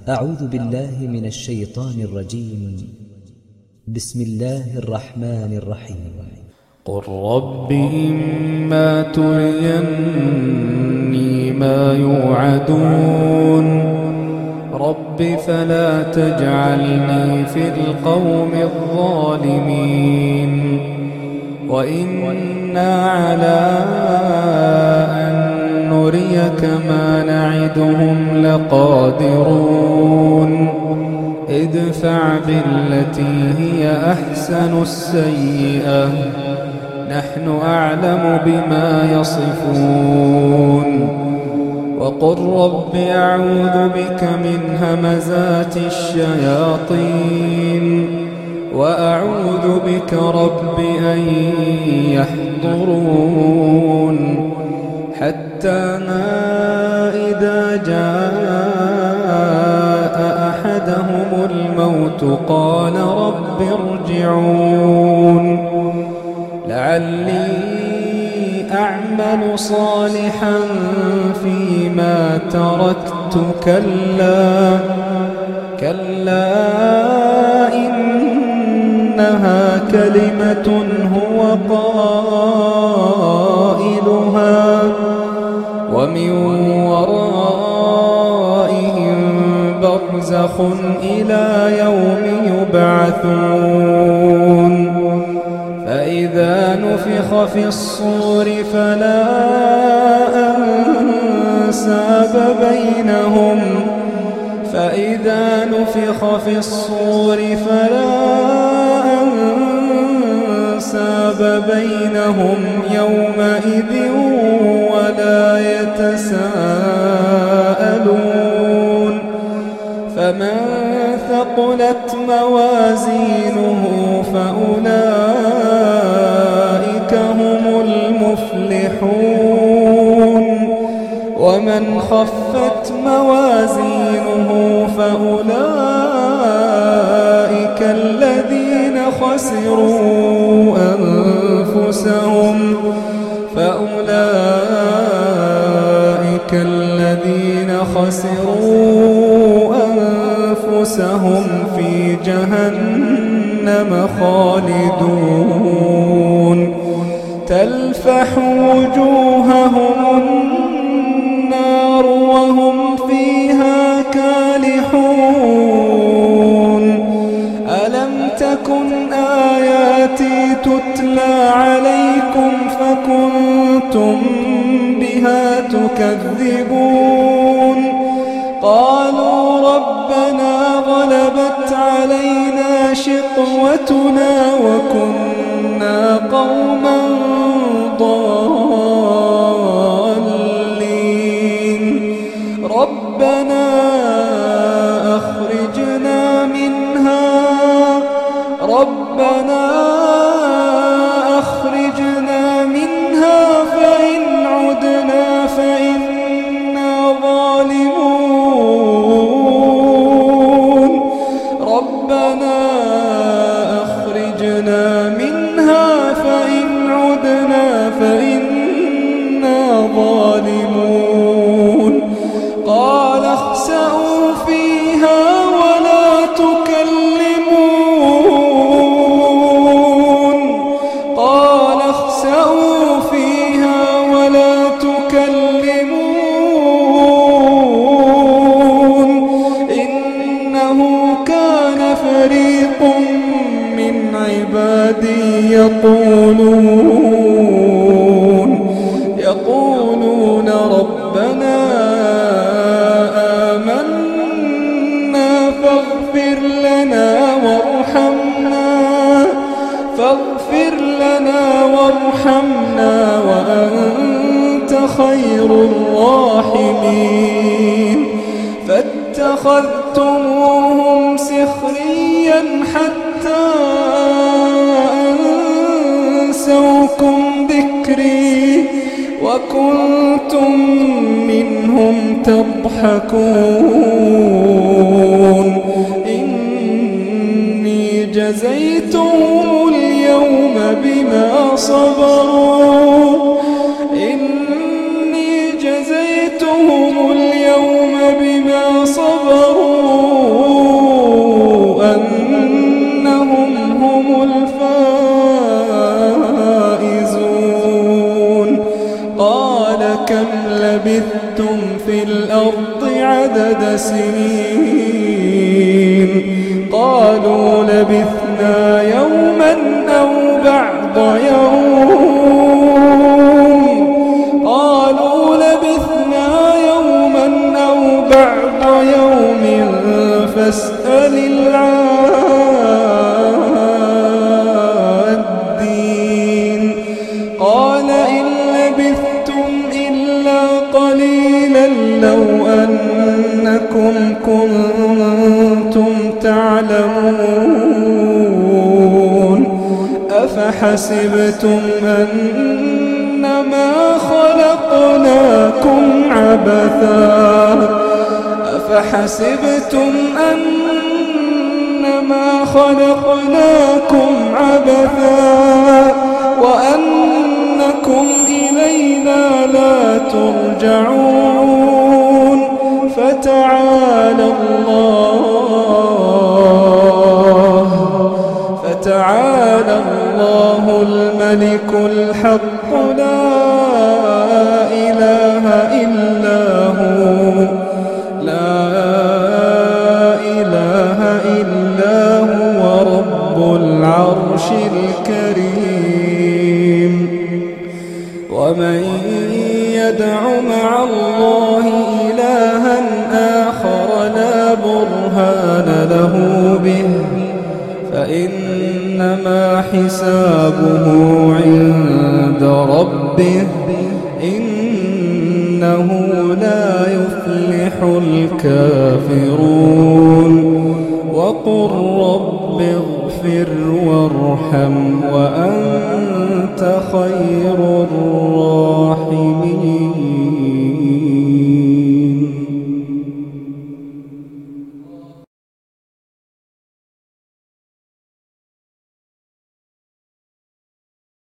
أعوذ بالله من الشيطان الرجيم. بسم الله الرحمن الرحيم. قل رب إما تريني ما يوعدون رب فلا تجعلني في القوم الظالمين وإنا على أن نريك ما نعدهم لقادرون ادفع بالتي هي أحسن السيئة نحن أعلم بما يصفون وقل رب أعوذ بك من همزات الشياطين وأعوذ بك رب أن يحضرون حتى إذا جاء أحدهم الموت قال رب ارجعون لعلي أعمل صالحا فيما تركت كلا إنها كلمة هو قائلها ومن ورائهم برزخ إلى يوم يبعثون فإذا نفخ في الصور فلا أنساب بينهم يومئذ ولا يتساءلون فمن ثقلت موازينه فأولئك هم المفلحون ومن خفت موازينه فأولئك الذين خسروا أنفسهم في جهنم خالدون تلفح وجوههم النار وهم فيها كالحون ألم تكن آياتي تتلى عليكم فكنتم بها تكذبون قالوا ربنا غلبت علينا شقوتنا وكنا قوما ضالين ربنا أخرجنا منها فإن عدنا فإنا ظالمون ربنا أخرجنا منها فإن عدنا فإنا ظالمون قال اخسئوا فيها ولا تكلمون إنه كان فريق من عبادي يقولون ربنا آمنا فاغفر لنا وارحمنا وأنت خير الراحمين فاتخذتموهم سخريا حتى أنسوكم ذكري وكنتم منهم تضحكون إني جزيتهم اليوم بما صبروا إني جزيتهم اليوم بما صبروا كم لبثتم في الأرض عدد سنين قالوا لبثنا يوما أو بعض يوم قالوا لبثنا يوما أو بعض يوم فاسأل العادين قال إن لبثتم إلا قليلا لو أنكم كنتم تعلمون أفحسبتم أنما خلقناكم عبثا وأنكم إلينا لا ترجعون فتعالى الله الملك الحق لا إله إلا هو رب العرش الكريم ومن يدع مع الله إلها آخر لا برهان له به فإنما حسابه عند ربه إنه لا يفلح الكافرون وقل رب اغفر وارحم وأنت خير الراحمين